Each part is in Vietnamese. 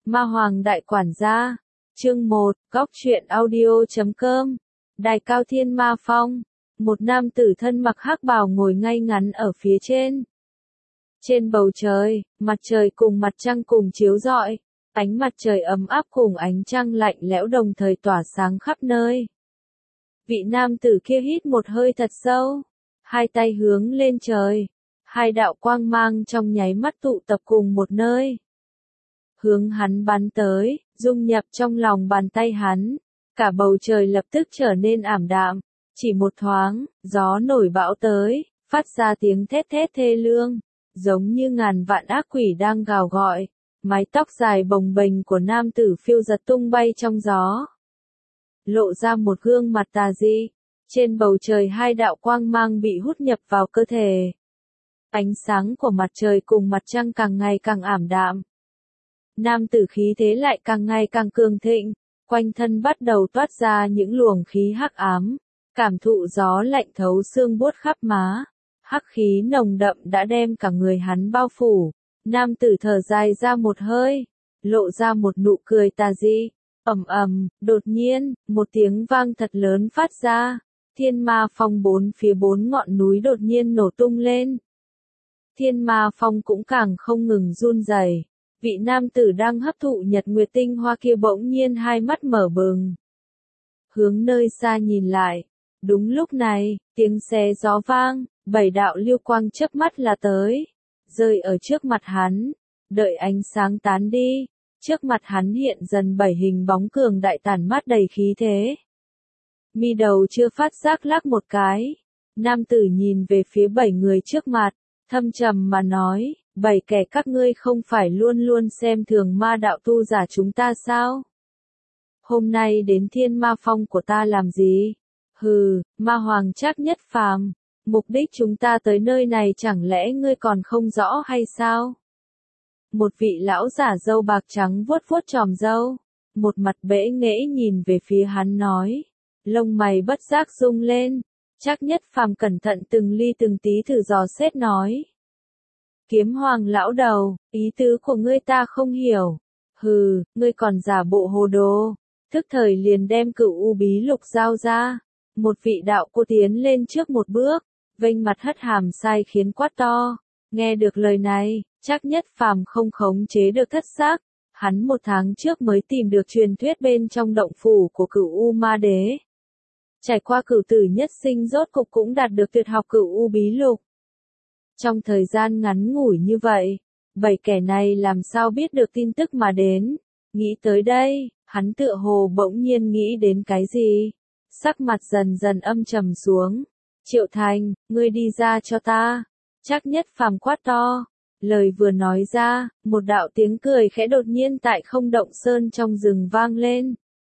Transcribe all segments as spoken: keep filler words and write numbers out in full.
Ma Hoàng Đại Quản Gia, chương một, góc truyện audio chấm com, Đài Cao Thiên Ma Phong, một nam tử thân mặc hắc bào ngồi ngay ngắn ở phía trên. Trên bầu trời, mặt trời cùng mặt trăng cùng chiếu rọi, ánh mặt trời ấm áp cùng ánh trăng lạnh lẽo đồng thời tỏa sáng khắp nơi. Vị nam tử kia hít một hơi thật sâu, hai tay hướng lên trời, hai đạo quang mang trong nháy mắt tụ tập cùng một nơi. Hướng hắn bắn tới, dung nhập trong lòng bàn tay hắn, cả bầu trời lập tức trở nên ảm đạm, chỉ một thoáng, gió nổi bão tới, phát ra tiếng thét thét thê lương, giống như ngàn vạn ác quỷ đang gào gọi, mái tóc dài bồng bềnh của nam tử phiêu giật tung bay trong gió. Lộ ra một gương mặt tà dị, trên bầu trời hai đạo quang mang bị hút nhập vào cơ thể. Ánh sáng của mặt trời cùng mặt trăng càng ngày càng ảm đạm. Nam tử khí thế lại càng ngày càng cường thịnh, quanh thân bắt đầu toát ra những luồng khí hắc ám, cảm thụ gió lạnh thấu xương buốt khắp má. Hắc khí nồng đậm đã đem cả người hắn bao phủ. Nam tử thở dài ra một hơi, lộ ra một nụ cười tà dị. Ầm ầm, đột nhiên, một tiếng vang thật lớn phát ra. Thiên Ma Phong bốn phía bốn ngọn núi đột nhiên nổ tung lên. Thiên Ma Phong cũng càng không ngừng run rẩy. Vị nam tử đang hấp thụ nhật nguyệt tinh hoa kia bỗng nhiên hai mắt mở bừng. Hướng nơi xa nhìn lại. Đúng lúc này, tiếng xé gió vang, bảy đạo lưu quang chớp mắt là tới. Rơi ở trước mặt hắn. Đợi ánh sáng tán đi. Trước mặt hắn hiện dần bảy hình bóng cường đại tản mát đầy khí thế. Mi đầu chưa phát giác lắc một cái. Nam tử nhìn về phía bảy người trước mặt, thâm trầm mà nói, bảy kẻ các ngươi không phải luôn luôn xem thường ma đạo tu giả chúng ta sao? Hôm nay đến Thiên Ma Phong của ta làm gì? Hừ, ma hoàng Trác Nhất Phàm, mục đích chúng ta tới nơi này chẳng lẽ ngươi còn không rõ hay sao? Một vị lão giả râu bạc trắng vuốt vuốt chòm râu, một mặt bẽ nghễ nhìn về phía hắn nói, lông mày bất giác rung lên. Trác Nhất Phàm cẩn thận từng ly từng tí thử dò xét nói. Kiếm hoàng lão đầu, ý tứ của ngươi ta không hiểu. Hừ, ngươi còn giả bộ hồ đồ. Thức thời liền đem Cửu U Bí Lục giao ra. Một vị đạo cô tiến lên trước một bước, vênh mặt hất hàm sai khiến quát to. Nghe được lời này, Trác Nhất Phàm không khống chế được thất xác. Hắn một tháng trước mới tìm được truyền thuyết bên trong động phủ của Cửu U Ma Đế. Trải qua cửu tử nhất sinh rốt cục cũng đạt được tuyệt học Cửu U Bí Lục. Trong thời gian ngắn ngủi như vậy, bảy kẻ này làm sao biết được tin tức mà đến. Nghĩ tới đây, hắn tựa hồ bỗng nhiên nghĩ đến cái gì. Sắc mặt dần dần âm trầm xuống. Triệu Thành, ngươi đi ra cho ta. Trác Nhất Phàm quát to. Lời vừa nói ra, một đạo tiếng cười khẽ đột nhiên tại không động sơn trong rừng vang lên.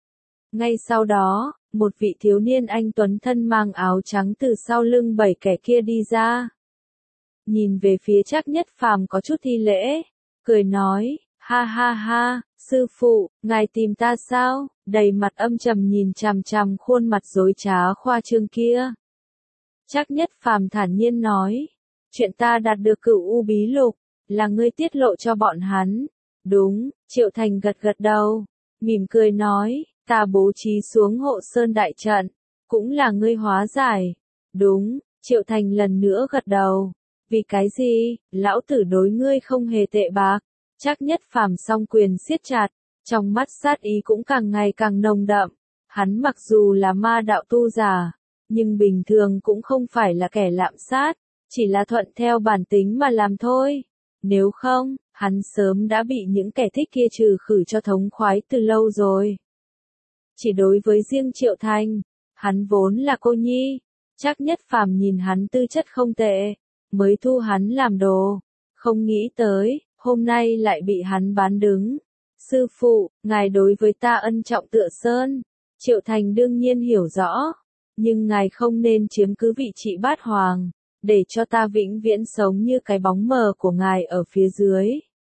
Ngay sau đó, một vị thiếu niên anh tuấn thân mang áo trắng từ sau lưng bảy kẻ kia đi ra. Nhìn về phía Trác Nhất Phàm có chút thi lễ, cười nói, ha ha ha, sư phụ, ngài tìm ta sao? Đầy mặt âm trầm nhìn chằm chằm khuôn mặt dối trá khoa trương kia. Trác Nhất Phàm thản nhiên nói, chuyện ta đạt được Cửu U Bí Lục, là ngươi tiết lộ cho bọn hắn. Đúng, Triệu Thành gật gật đầu, mỉm cười nói, ta bố trí xuống hộ sơn đại trận, cũng là ngươi hóa giải. Đúng, Triệu Thành lần nữa gật đầu. Vì cái gì, lão tử đối ngươi không hề tệ bạc. Trác Nhất Phàm song quyền siết chặt, trong mắt sát ý cũng càng ngày càng nồng đậm. Hắn mặc dù là ma đạo tu giả, nhưng bình thường cũng không phải là kẻ lạm sát, chỉ là thuận theo bản tính mà làm thôi. Nếu không, hắn sớm đã bị những kẻ thích kia trừ khử cho thống khoái từ lâu rồi. Chỉ đối với riêng Triệu Thành, hắn vốn là cô nhi. Trác Nhất Phàm nhìn hắn tư chất không tệ, mới thu hắn làm đồ. Không nghĩ tới, hôm nay lại bị hắn bán đứng. Sư phụ, ngài đối với ta ân trọng tựa sơn. Triệu Thành đương nhiên hiểu rõ. Nhưng ngài không nên chiếm cứ vị trí bát hoàng, để cho ta vĩnh viễn sống như cái bóng mờ của ngài ở phía dưới.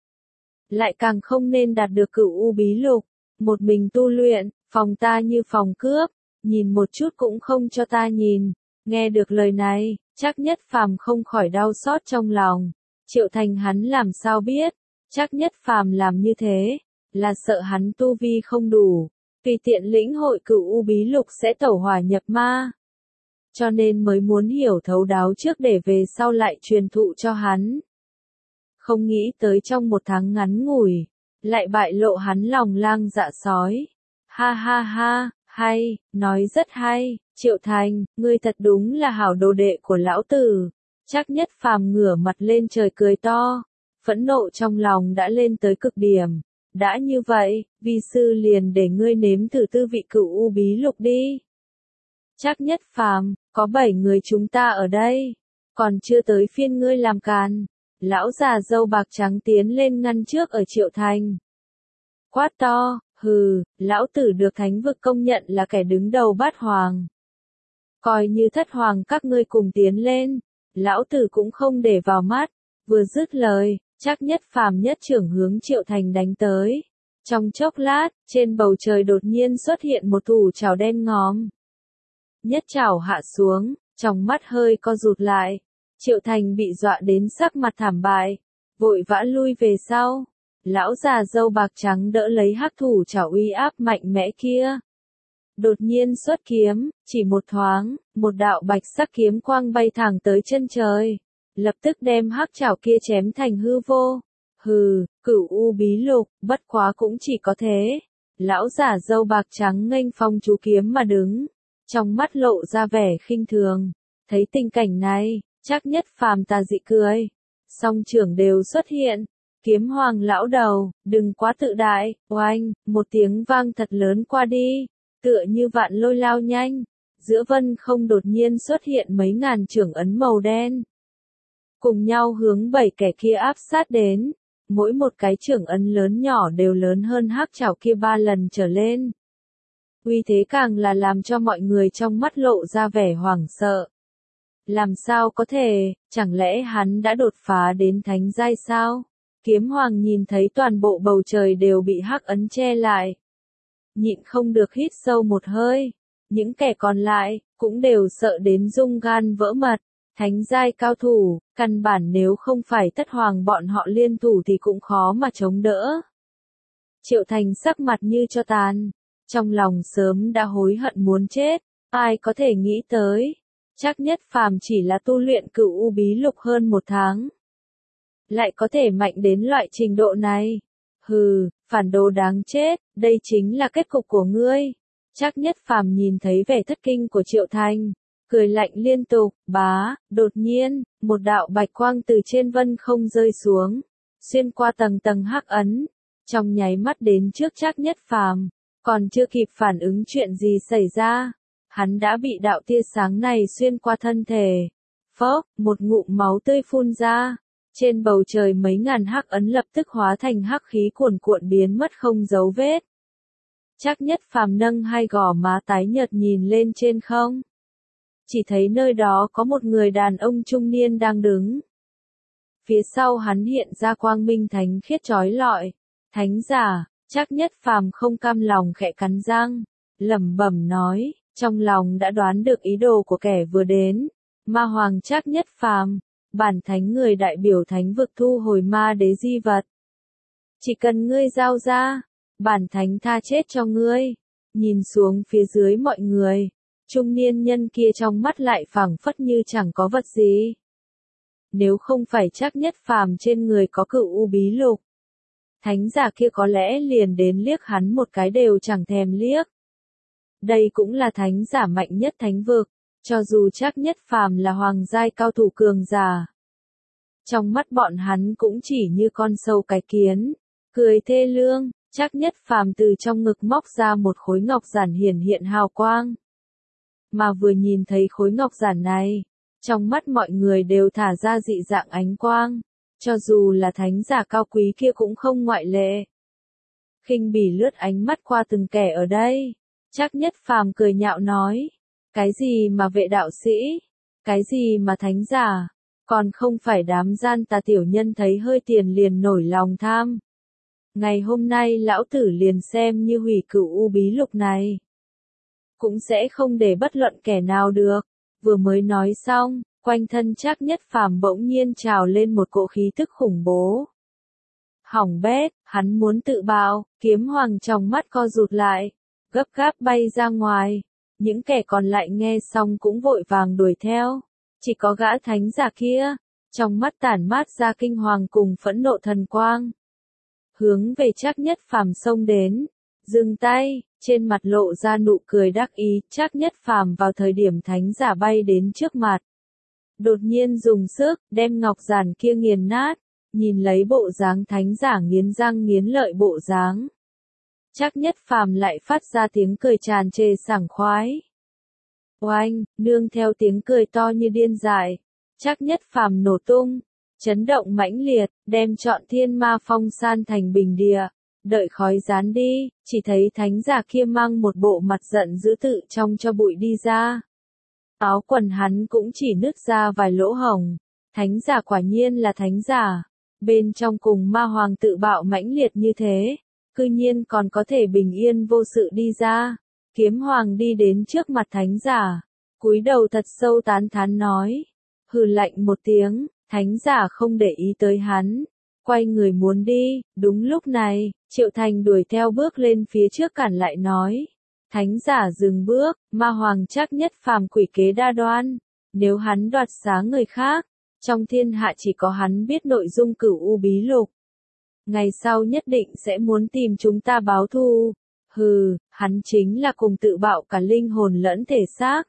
Lại càng không nên đạt được Cửu U Bí Lục, một mình tu luyện, phòng ta như phòng cướp, nhìn một chút cũng không cho ta nhìn. Nghe được lời này, Trác Nhất Phàm không khỏi đau xót trong lòng. Triệu Thành hắn làm sao biết, Trác Nhất Phàm làm như thế, là sợ hắn tu vi không đủ, vì tiện lĩnh hội cửu u bí lục sẽ tẩu hỏa nhập ma. Cho nên mới muốn hiểu thấu đáo trước để về sau lại truyền thụ cho hắn. Không nghĩ tới trong một tháng ngắn ngủi, lại bại lộ hắn lòng lang dạ sói. Ha ha ha, hay, nói rất hay, Triệu Thành, ngươi thật đúng là hảo đồ đệ của lão tử. Trác Nhất Phàm ngửa mặt lên trời cười to, phẫn nộ trong lòng đã lên tới cực điểm. Đã như vậy, vi sư liền để ngươi nếm thử tư vị cửu u bí lục đi. Trác Nhất Phàm, có bảy người chúng ta ở đây, còn chưa tới phiên ngươi làm càn. Lão già râu bạc trắng tiến lên ngăn trước ở Triệu Thành. Quát to, hừ, lão tử được thánh vực công nhận là kẻ đứng đầu bát hoàng. Coi như thất hoàng các ngươi cùng tiến lên, lão tử cũng không để vào mắt. Vừa dứt lời, Trác Nhất Phàm nhất trưởng hướng Triệu Thành đánh tới. Trong chốc lát, trên bầu trời đột nhiên xuất hiện một thủ trảo đen ngòm. Nhất trảo hạ xuống, trong mắt hơi co rụt lại. Triệu Thành bị dọa đến sắc mặt thảm bại, vội vã lui về sau. Lão già râu bạc trắng đỡ lấy hắc thủ trảo uy áp mạnh mẽ kia. Đột nhiên xuất kiếm, chỉ một thoáng, một đạo bạch sắc kiếm quang bay thẳng tới chân trời, lập tức đem hắc trảo kia chém thành hư vô. Hừ, cửu u bí lục, bất quá cũng chỉ có thế. Lão giả râu bạc trắng nghênh phong chú kiếm mà đứng, trong mắt lộ ra vẻ khinh thường. Thấy tình cảnh này, Trác Nhất Phàm tà dị cười, song trưởng đều xuất hiện. Kiếm hoàng lão đầu, đừng quá tự đại. Oanh, một tiếng vang thật lớn qua đi, tựa như vạn lôi lao nhanh, giữa vân không đột nhiên xuất hiện mấy ngàn trưởng ấn màu đen, cùng nhau hướng bảy kẻ kia áp sát đến. Mỗi một cái trưởng ấn lớn nhỏ đều lớn hơn hắc trảo kia ba lần trở lên. Uy thế càng là làm cho mọi người trong mắt lộ ra vẻ hoảng sợ. Làm sao có thể, chẳng lẽ hắn đã đột phá đến thánh giai sao? Kiếm hoàng nhìn thấy toàn bộ bầu trời đều bị hắc ấn che lại, nhịn không được hít sâu một hơi. Những kẻ còn lại cũng đều sợ đến rung gan vỡ mật. Thánh giai cao thủ, căn bản nếu không phải thất hoàng bọn họ liên thủ thì cũng khó mà chống đỡ. Triệu Thành sắc mặt như cho tàn, trong lòng sớm đã hối hận muốn chết. Ai có thể nghĩ tới, Trác Nhất Phàm chỉ là tu luyện cửu u bí lục hơn một tháng, lại có thể mạnh đến loại trình độ này. Hừ, phản đồ đáng chết, đây chính là kết cục của ngươi. Trác Nhất Phàm nhìn thấy vẻ thất kinh của Triệu Thành, cười lạnh liên tục. Bá, đột nhiên, một đạo bạch quang từ trên vân không rơi xuống, xuyên qua tầng tầng hắc ấn, trong nháy mắt đến trước Trác Nhất Phàm. Còn chưa kịp phản ứng chuyện gì xảy ra, hắn đã bị đạo tia sáng này xuyên qua thân thể. Phốc, một ngụm máu tươi phun ra. Trên bầu trời mấy ngàn hắc ấn lập tức hóa thành hắc khí cuồn cuộn biến mất không dấu vết. Trác Nhất Phàm nâng hai gò má tái nhợt nhìn lên trên không. Chỉ thấy nơi đó có một người đàn ông trung niên đang đứng. Phía sau hắn hiện ra quang minh thánh khiết chói lọi. Thánh giả, Trác Nhất Phàm không cam lòng khẽ cắn răng, lẩm bẩm nói, trong lòng đã đoán được ý đồ của kẻ vừa đến. Ma hoàng Trác Nhất Phàm, bản thánh người đại biểu thánh vực thu hồi ma đế di vật. Chỉ cần ngươi giao ra, bản thánh tha chết cho ngươi. Nhìn xuống phía dưới mọi người, trung niên nhân kia trong mắt lại phảng phất như chẳng có vật gì. Nếu không phải Trác Nhất Phàm trên người có cửu u bí lục, thánh giả kia có lẽ liền đến liếc hắn một cái đều chẳng thèm liếc. Đây cũng là thánh giả mạnh nhất thánh vực, cho dù Trác Nhất Phàm là hoàng giai cao thủ cường giả, trong mắt bọn hắn cũng chỉ như con sâu cái kiến. Cười thê lương, Trác Nhất Phàm từ trong ngực móc ra một khối ngọc giản hiển hiện hào quang. Mà vừa nhìn thấy khối ngọc giản này, trong mắt mọi người đều thả ra dị dạng ánh quang, cho dù là thánh giả cao quý kia cũng không ngoại lệ. Khinh bỉ lướt ánh mắt qua từng kẻ ở đây, Trác Nhất Phàm cười nhạo nói, cái gì mà vệ đạo sĩ, cái gì mà thánh giả, còn không phải đám gian tà tiểu nhân thấy hơi tiền liền nổi lòng tham. Ngày hôm nay lão tử liền xem như hủy cửu u bí lục này, cũng sẽ không để bất luận kẻ nào được. Vừa mới nói xong, quanh thân Trác Nhất Phàm bỗng nhiên trào lên một cỗ khí tức khủng bố. Hỏng bét, Hắn muốn tự bạo, kiếm hoàng trong mắt co rụt lại, gấp gáp bay ra ngoài. Những kẻ còn lại nghe xong cũng vội vàng đuổi theo. Chỉ có gã thánh giả kia, trong mắt tản mát ra kinh hoàng cùng phẫn nộ thần quang. Hướng về Trác Nhất Phàm xông đến, dừng tay, trên mặt lộ ra nụ cười đắc ý. Trác Nhất Phàm vào thời điểm thánh giả bay đến trước mặt, đột nhiên dùng sức, đem ngọc giản kia nghiền nát, nhìn lấy bộ dáng thánh giả nghiến răng nghiến lợi bộ dáng. Trác Nhất Phàm lại phát ra tiếng cười tràn trề sảng khoái. Oanh, nương theo tiếng cười to như điên dại, Trác Nhất Phàm nổ tung, chấn động mãnh liệt, đem trọn thiên ma phong san thành bình địa. Đợi khói dán đi, chỉ thấy thánh giả kia mang một bộ mặt giận dữ tự trong cho bụi đi ra. Áo quần hắn cũng chỉ nứt ra vài lỗ hổng. Thánh giả quả nhiên là thánh giả. Bên trong cùng ma hoàng tự bạo mãnh liệt như thế, cư nhiên còn có thể bình yên vô sự đi ra. Kiếm hoàng đi đến trước mặt thánh giả, cúi đầu thật sâu tán thán nói. Hừ lạnh một tiếng, thánh giả không để ý tới hắn, quay người muốn đi. Đúng lúc này, Triệu Thành đuổi theo bước lên phía trước cản lại nói. Thánh giả dừng bước, ma hoàng Trác Nhất Phàm quỷ kế đa đoan. Nếu hắn đoạt xá người khác, trong thiên hạ chỉ có hắn biết nội dung Cửu U Bí Lục. Ngày sau nhất định sẽ muốn tìm chúng ta báo thù. Hừ, hắn chính là cùng tự bạo cả linh hồn lẫn thể xác.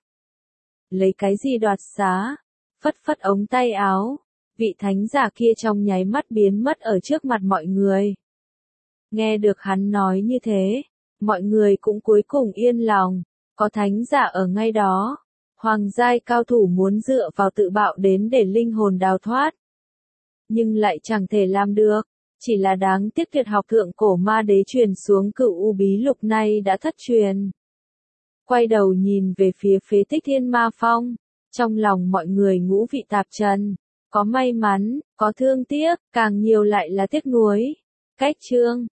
Lấy cái gì đoạt xá? Phất phất ống tay áo, vị thánh giả kia trong nháy mắt biến mất ở trước mặt mọi người. Nghe được hắn nói như thế, mọi người cũng cuối cùng yên lòng, có thánh giả ở ngay đó. Hoàng giai cao thủ muốn dựa vào tự bạo đến để linh hồn đào thoát. Nhưng lại chẳng thể làm được, chỉ là đáng tiếc tuyệt học thượng cổ ma đế truyền xuống Cửu U Bí Lục này đã thất truyền. Quay đầu nhìn về phía phế tích thiên ma phong, trong lòng mọi người ngũ vị tạp trần, có may mắn, có thương tiếc, càng nhiều lại là tiếc nuối. Cách chương